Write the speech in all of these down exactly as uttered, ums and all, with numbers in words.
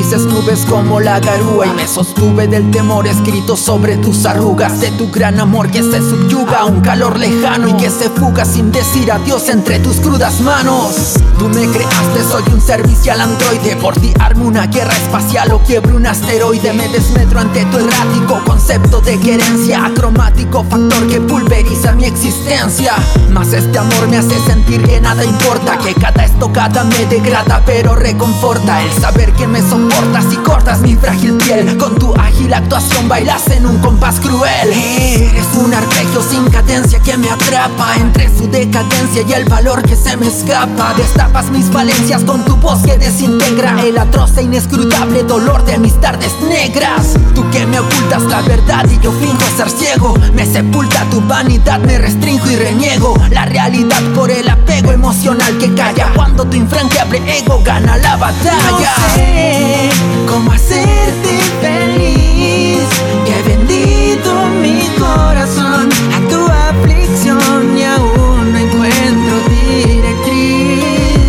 grises nubes como la garúa, y me sostuve del temor escrito sobre tus arrugas, de tu gran amor que se subyuga a un calor lejano y que se fuga sin decir adiós entre tus crudas manos. Tú me creaste, soy un servicial androide, por ti armo una guerra espacial o quiebro un asteroide. Me desmetro ante tu errático concepto de querencia, acromático factor que pulveriza mi existencia. Mas este amor me hace sentir que nada importa, que cada estocada me degrada pero reconforta el saber que me soportas y cortas mi frágil piel. Con tu ágil actuación bailas en un compás cruel. Eres un arpegio sin cadencia que me atrapa entre su decadencia y el valor que se me escapa. Destapas mis falencias con tu voz que desintegra el atroz e inescrutable dolor de mis tardes negras. Tú que me ocultas la verdad y yo finjo ser ciego, me sepulta tu vanidad, me restrinjo y reniego la realidad por el apego emocional que calla cuando tu infranqueable ego gana la batalla. No sé cómo hacerte feliz, que he vendido mi corazón a tu aflicción y aún no encuentro directriz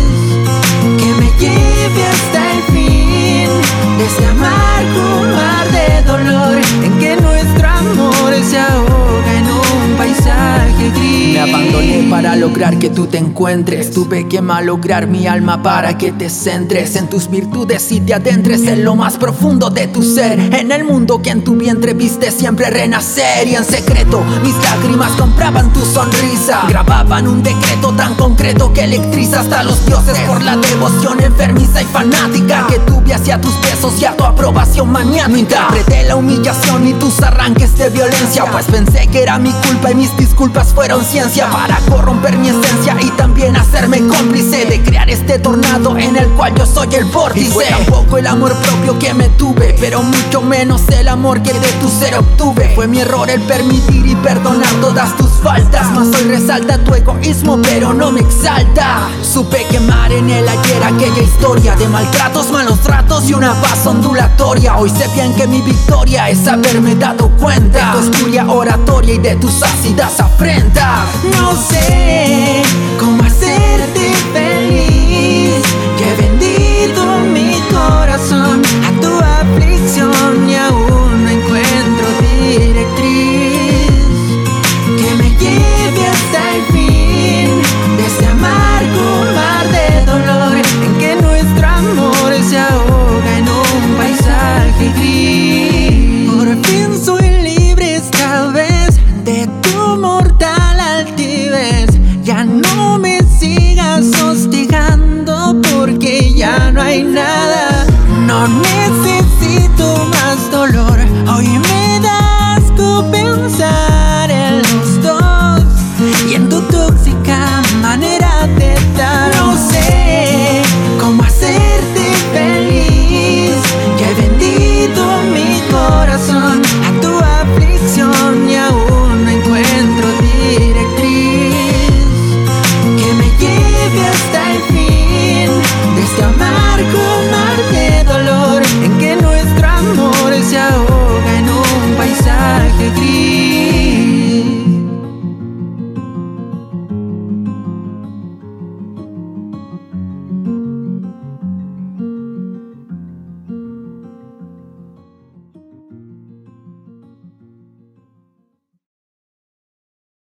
que me lleve hasta el fin de este amargo mar de dolor en que nuestro amor se ahoga en un paisaje gris. Me abandoné para lograr que tú te encuentres, tuve que malograr mi alma para que te centres en tus virtudes y te adentres en lo más profundo de tu ser, en el mundo que en tu vientre viste siempre renacer. Y en secreto mis lágrimas compraban tu sonrisa, grababan un decreto tan concreto que electriza hasta los dioses por la devoción enfermiza y fanática que tuve hacia tus besos y a tu aprobación maniática. Interpreté la humillación y tus arranques de violencia, pues pensé que era mi culpa y mis disculpas fueron ciencia para corromper mi esencia y también hacerme cómplice de crear este tornado en el cual yo soy el vórtice. Y fue tampoco el amor propio que me tuve, pero mucho menos el amor que de tu ser obtuve. Fue mi error el permitir y perdonar todas tus faltas, mas hoy resalta tu egoísmo pero no me exalta. Supe quemar en el ayer aquella historia de maltratos, malos tratos y una paz ondulatoria. Hoy sé bien que mi victoria es haberme dado cuenta de tu oscura oratoria y de tus ácidas afrentas. No sé cómo hacerte feliz, que he vendido mi corazón a tu aflicción